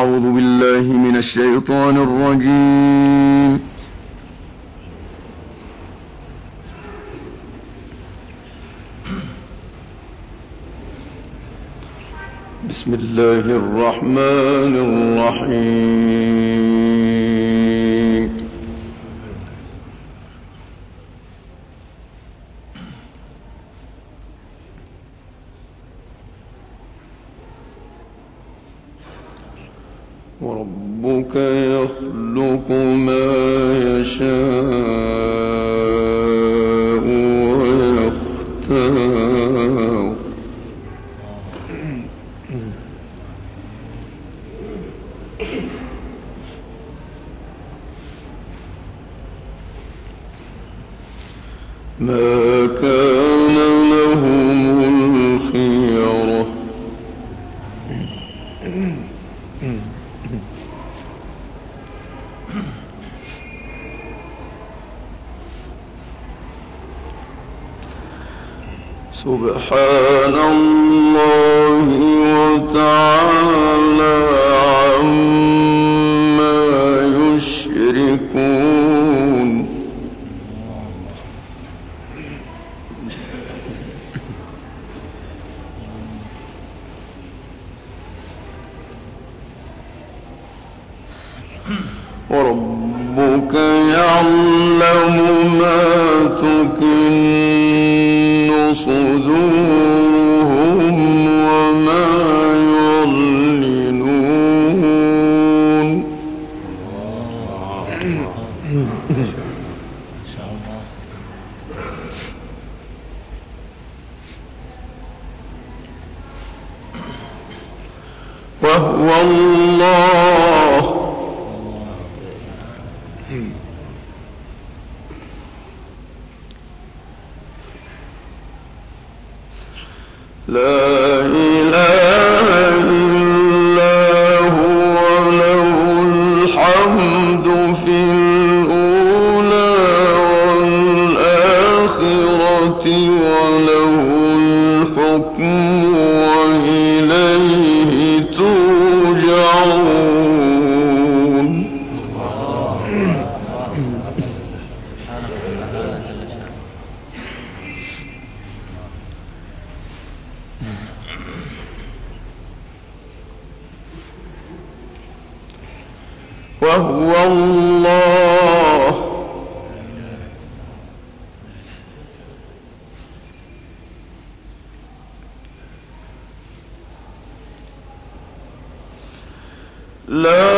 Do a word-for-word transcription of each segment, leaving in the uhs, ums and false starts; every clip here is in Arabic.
أعوذ بالله من الشيطان الرجيم. بسم الله الرحمن الرحيم. وربك يخلق ما يشاء ويختار ما كان لهم الخيرة سبحان الله وتعالى عما يشركون. وربك يعلم ما تكن صدورهم وما يعلنون. وهو الله لا إله إلا هو له الحمد في الأولى والآخرة وله الحكم وإليه ترجعون. وهو الله لا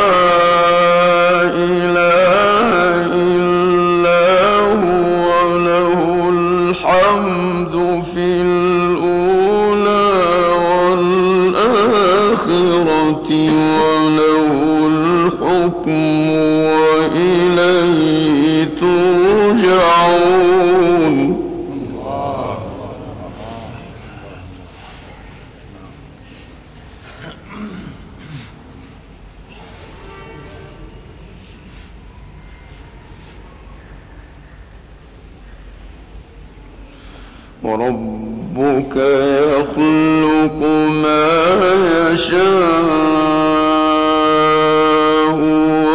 إله إلا هو له الحمد في الأولى والآخرة وله الحكم وإليه ترجعون. وربك يخلق ما يشاء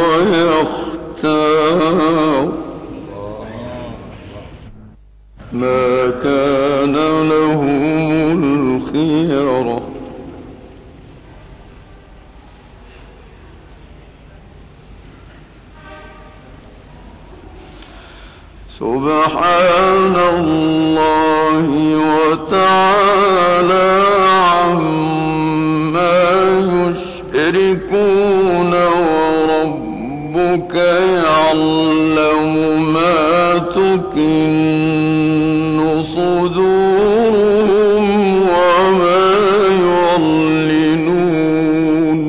ويختار ما كان لهم الخيرة سبحان الله وتعالى عما يشركون. وربك يعلم ما تكن صدورهم وما يعلنون.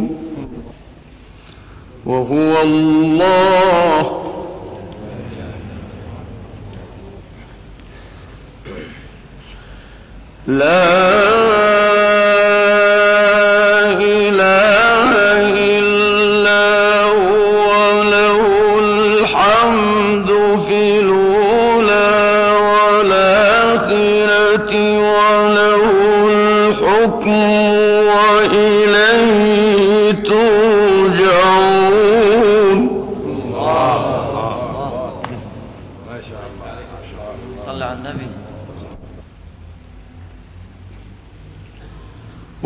وهو الله لا إله إلا هو له الحمد في الأولى والآخرة وله الحكم وإليه ترجعون.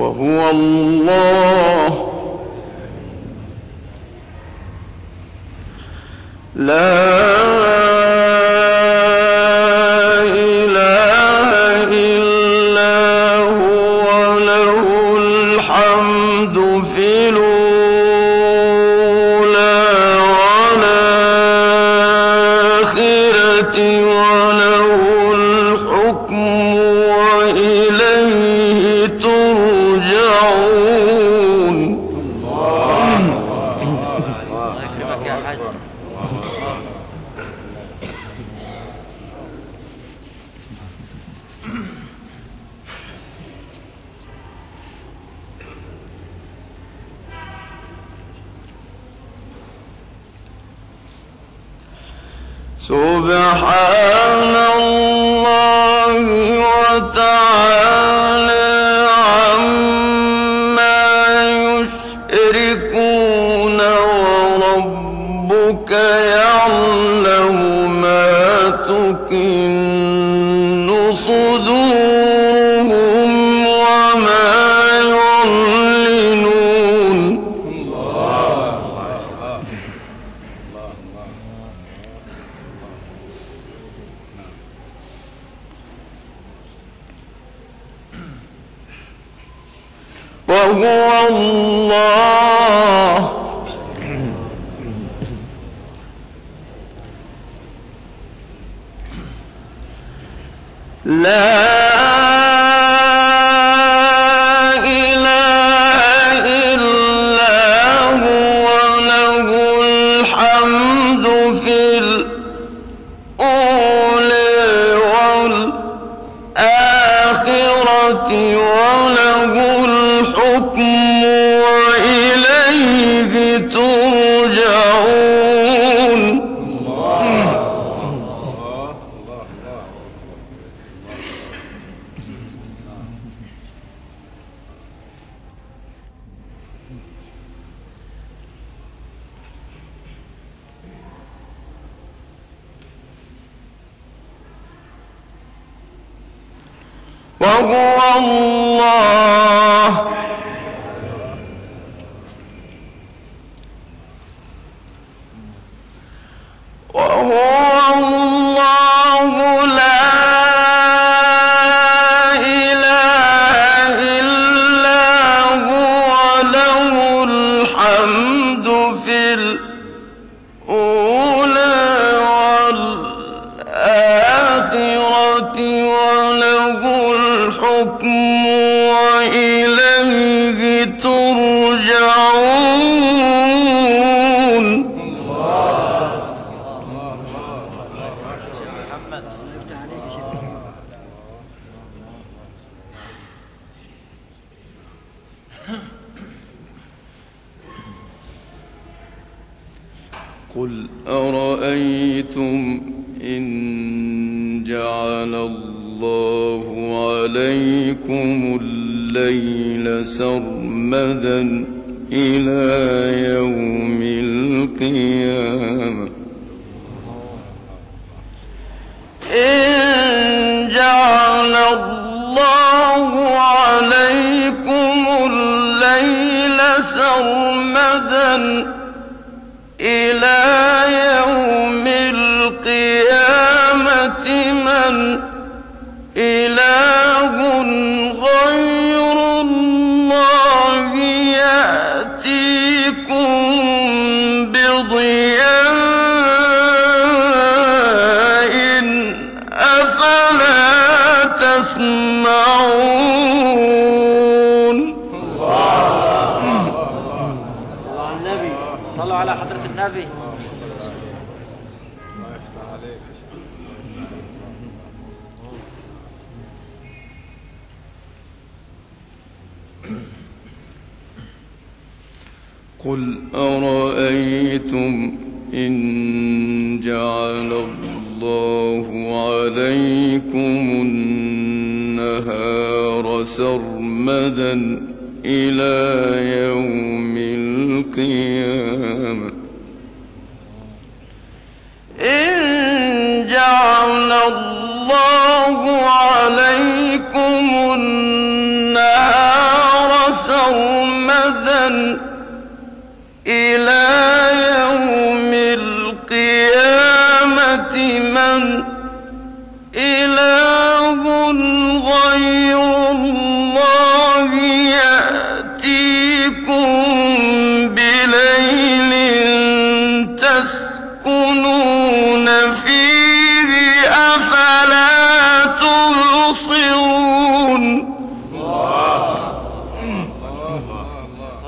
وهو الله لا إله إلا هو له الحمد في الأولى والآخرة وله الحكم وإليه ترجعون. سبحان الله وتعالى عما يشركون وربك يعلم ما تكن صدورهم وما يعلنون. وهو الله لا إله إلا هو له الحمد في الأولى والآخرة وله الحكم وإليه ترجعون. وهو الله وهو الله لا إله إلا هو له الحمد في الأولى والآخرة وله الحكم وإليه ترجعون. قل أرأيتم إن جعل الله عليكم الليل سرمدا إلى يوم القيامة إن جعل الله عليكم الليل سرمدا إلى يوم القيامة من إله غير الله يأتيكم بضياء أفلا تسمعون. صلوا على حضرة النبي. قل أرأيتم إن جعل الله عليكم النهار سرمدا إلى يوم القيامة إن جعل الله عليكم النهار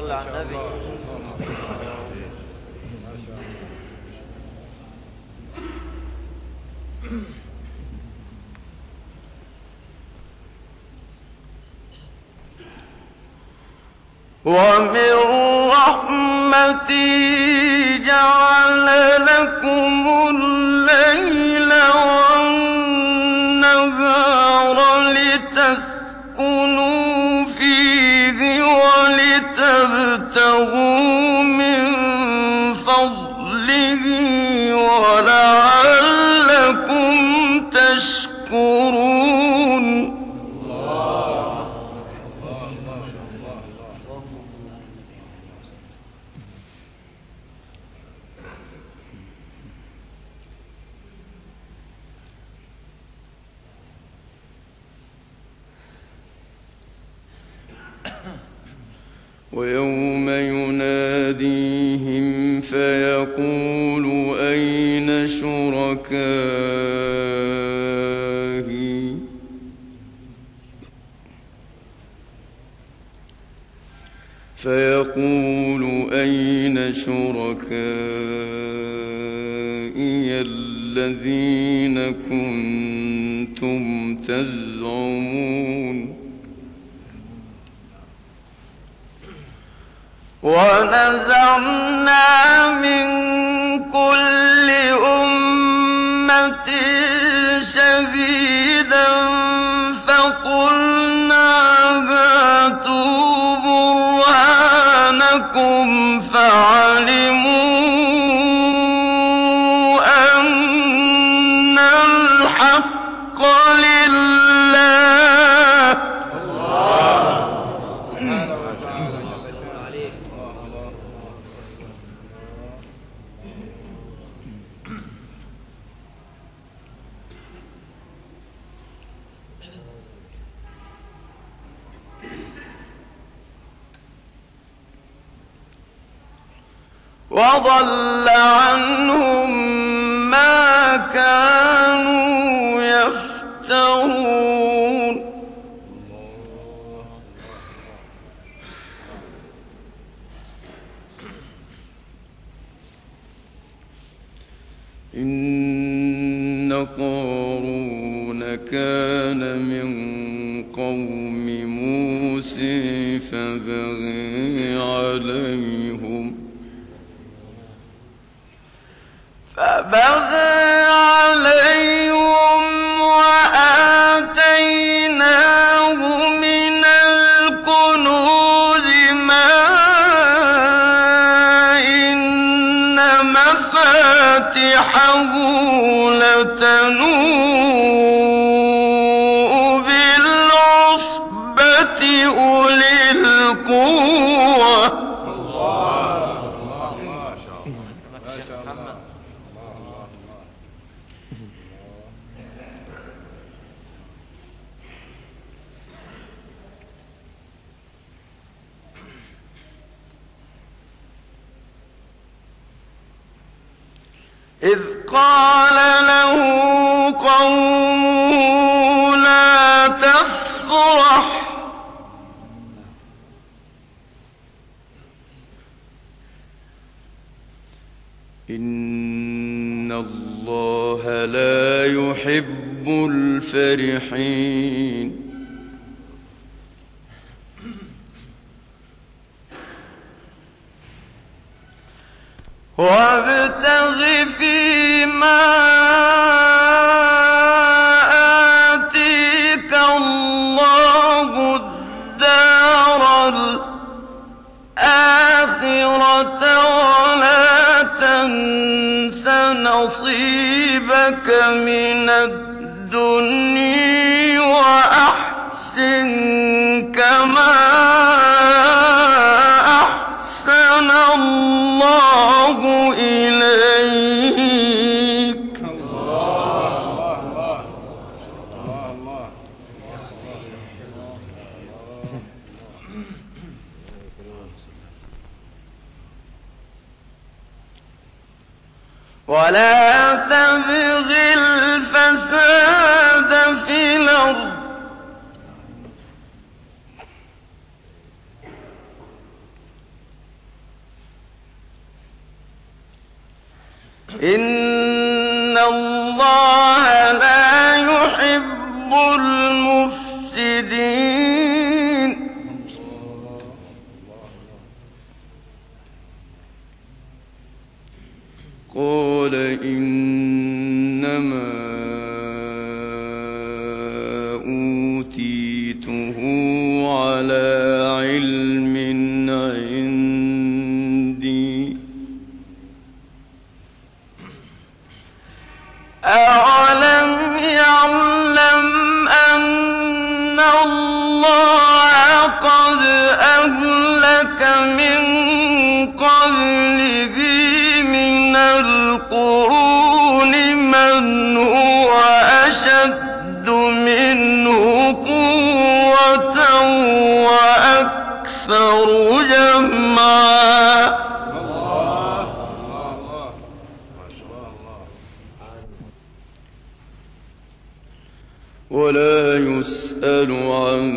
صل على النبي. ومن رحمته جعل لكم الليل والنهار لتسكنوا فيه ولتبتغوا من فضله ولعلكم تشكرون. ويوم يناديهم فيقول أين شركائي فيقول أين شركائي الذين كنتم تزعمون. ونزعنا من كل أمة شهيدا فقلنا هاتوا برهانكم فعلموا أن الحق لله. وضل عنهم ما كانوا يفترون. إن قارون كان من قوم موسى فبغي عليهم فبغى عليهم وآتيناه من الكنوز ما إن مفاتحه لتنوء بالعصبة أولي القوة. إذ قال له قومه لا تفرح إن الله لا يحب الفرحين. وابتغ فيما آتيك الله الدار الآخرة ولا تنس نصيبك من الدنيا وأحسن كما أحسن الله إليك. ولا تبغ الفساد في الأرض إن الله لا يحب المفسدين. قال إنما أوتيته على علم عندي. أولم يعلم أن الله قد أهلك من قبله من القرون من هو أشد منه قوة وأكثر جمعا. ولا يسأل عن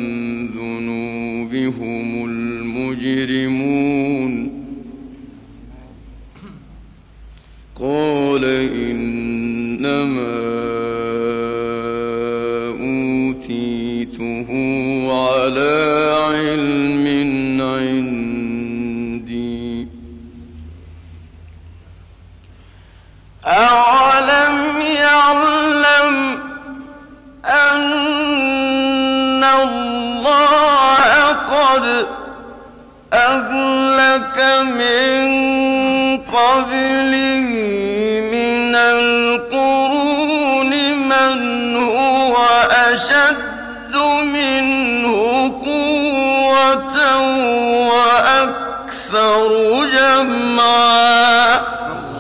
ذنوبهم المجرمون. قال إنما أوتيته على علم عندي. أولم يعلم أن الله قد أهلك من قبله من القرون من هو أشد منه قوة وأكثر جمعا.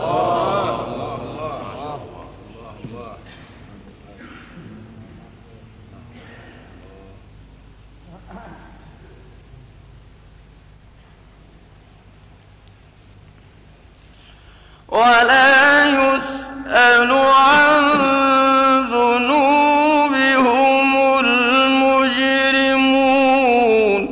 ولا يسأل عن ذنوبهم المجرمون.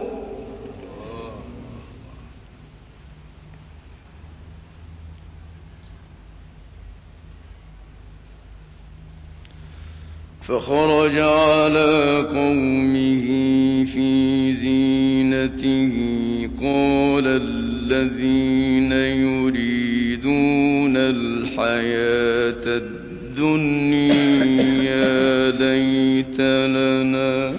فخرج على قومه في زينته قال الذين يريدون الحياة الدنيا ليت لنا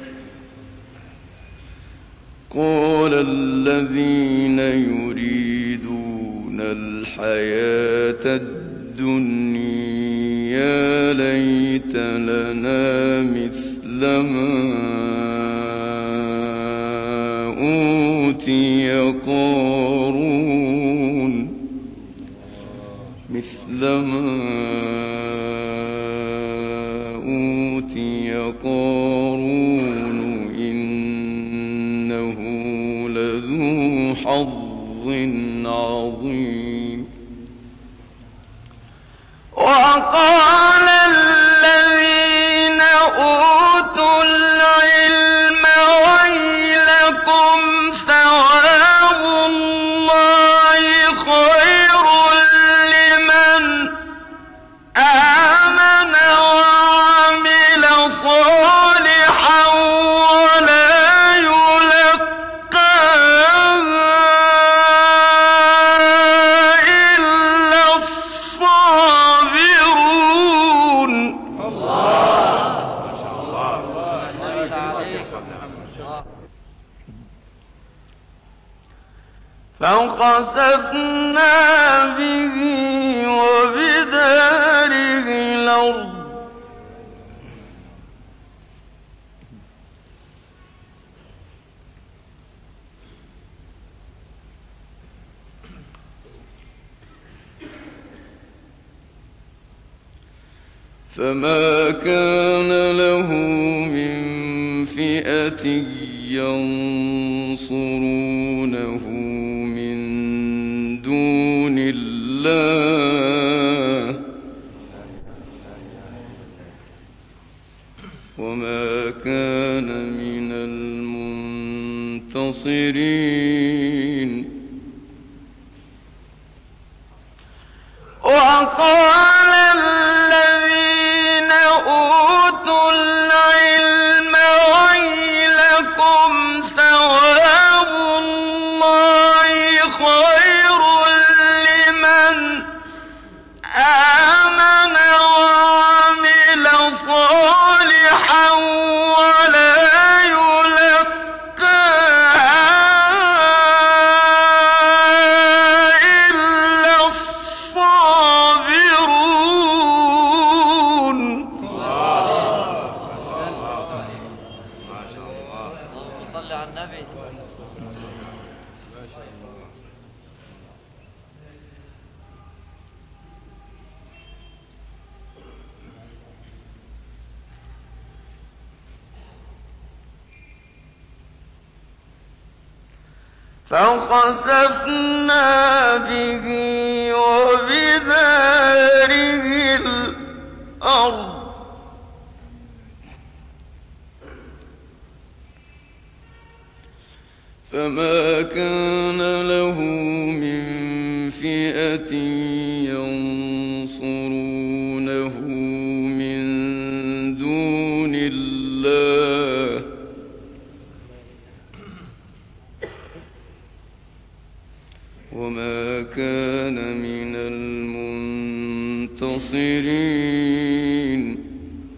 قال الذين يريدون الحياة الدنيا ليت لنا مثل ما أوتي قارون مثل ما أوتي قارون إنه لذو حظ عظيم. وقال الذين أوتوا العلم ويلكم ثواب الله خير لمن آمن وعمل صالحا ولا يلقاها إلا الصابرون. فخسفنا به وبداره الأرض فما كان له من فئة ينصرونه من دون الله وما كان من المنتصرين. وقال الذين أوتوا العلم ويلكم ثواب الله خير لمن آمن وعمل صالحا ولا فخسفنا به وبداره الأرض فما كان له من فئة ينصرونه من دون الله وما كان من المنتصرين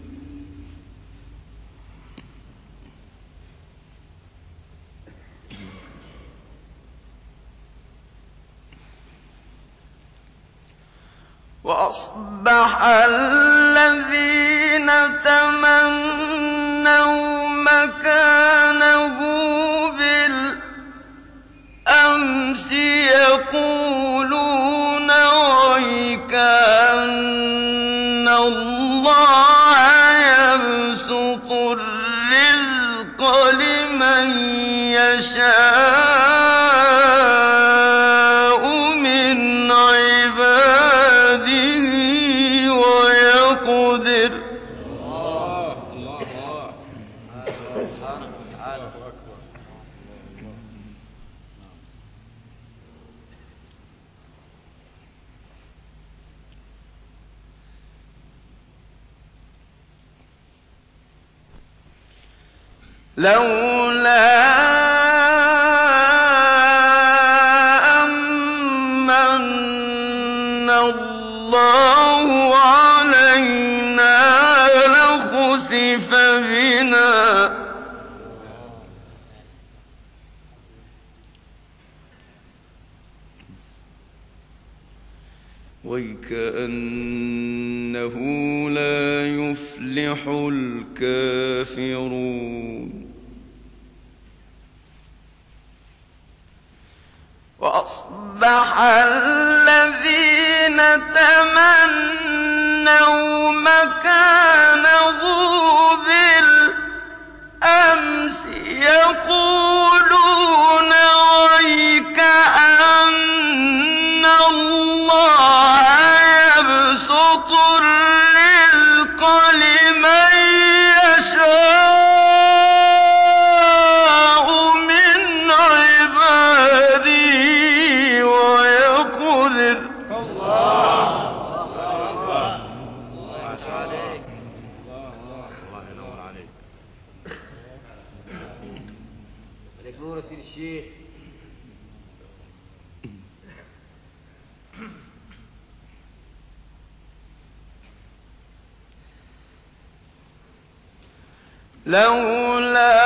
وأصبح الذين تمنوا مكانه بالأمس يقولون ويكأن الله يبسط الرزق لمن يشاء من عباده ويقدر. الله الله سبحانه وتعالى. لولا أمن الله علينا لخسف بنا ويكأنه لا يفلح الكافرون. وأصبح الذين تمنوا مكانه بالأمس يقولون ويكأن الله يبسط الرزق لمن يشاء من عباده ويقدر. الله الله عليك. الله ينور عليك. عليك نور سيد الشيخ. لولا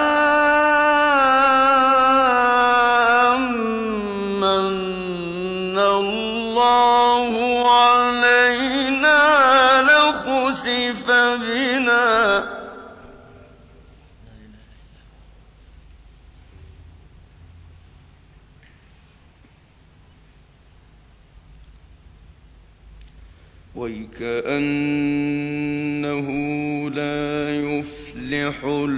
أمن الله علينا لخسف بنا ويكأنه لا يفلح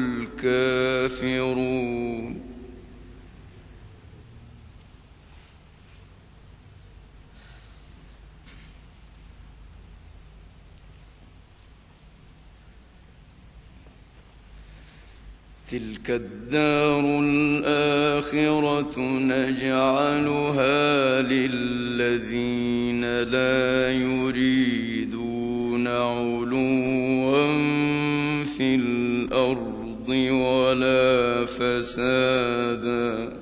الكافرون. تلك الدار الآخرة الآخرة نجعلها للذين لا يريدون علوا في الأرض ولا فسادا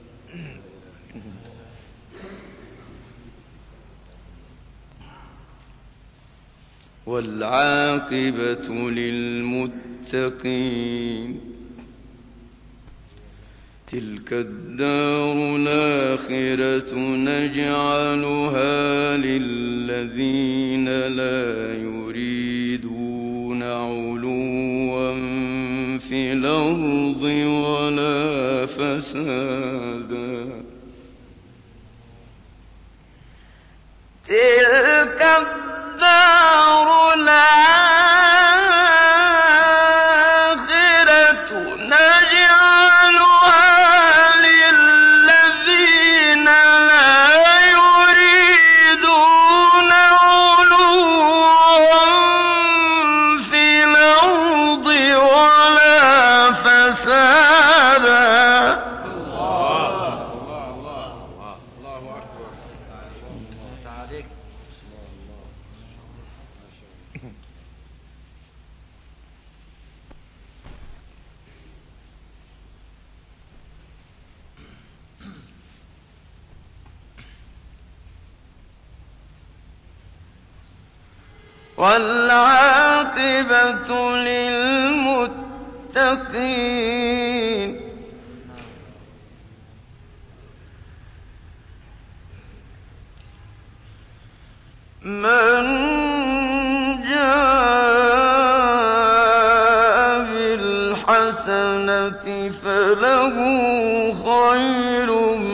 والعاقبة للمتقين تلك الدار الآخرة نجعلها للذين لا يريدون علوا في الأرض ولا فسادا تلك الدار الآخرة نجعلها للذين لا يريدون علوا في الأرض ولا فسادا. الله الله الله الله أكبر. الله تعالى. والعاقبة للمتقين من جاء بالحسنة فله خير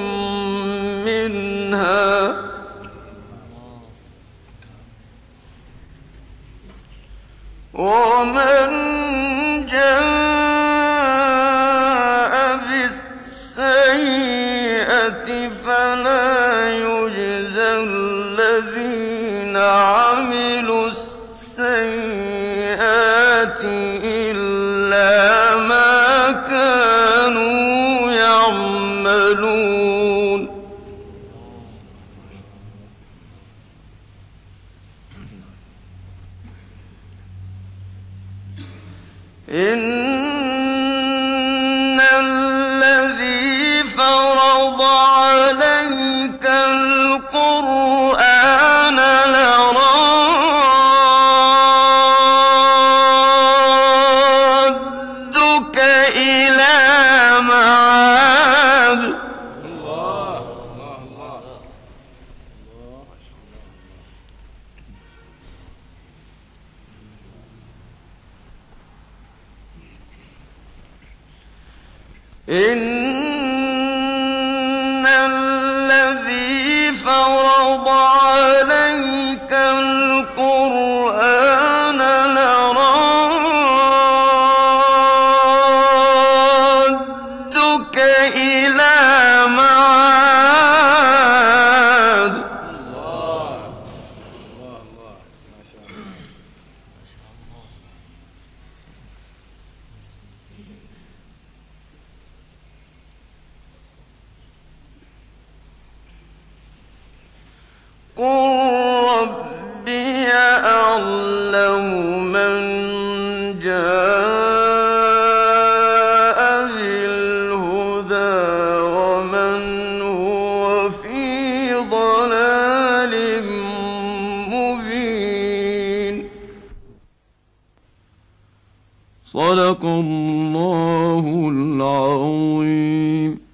منها ومن جاء بالسيئة فلا يجزى الذين عملوا السيئات إلا ما كانوا يعملون. إن الذي فرض عليك القرآن لرادك إلى معاد. الله الله الله إن الذي فرض عليك القرآن لرادك إلى معاد. الله الله الله ما شاء الله. قل ربي أعلم من جاء بالهدى ومن هو في ضلال مبين. صدق الله العظيم.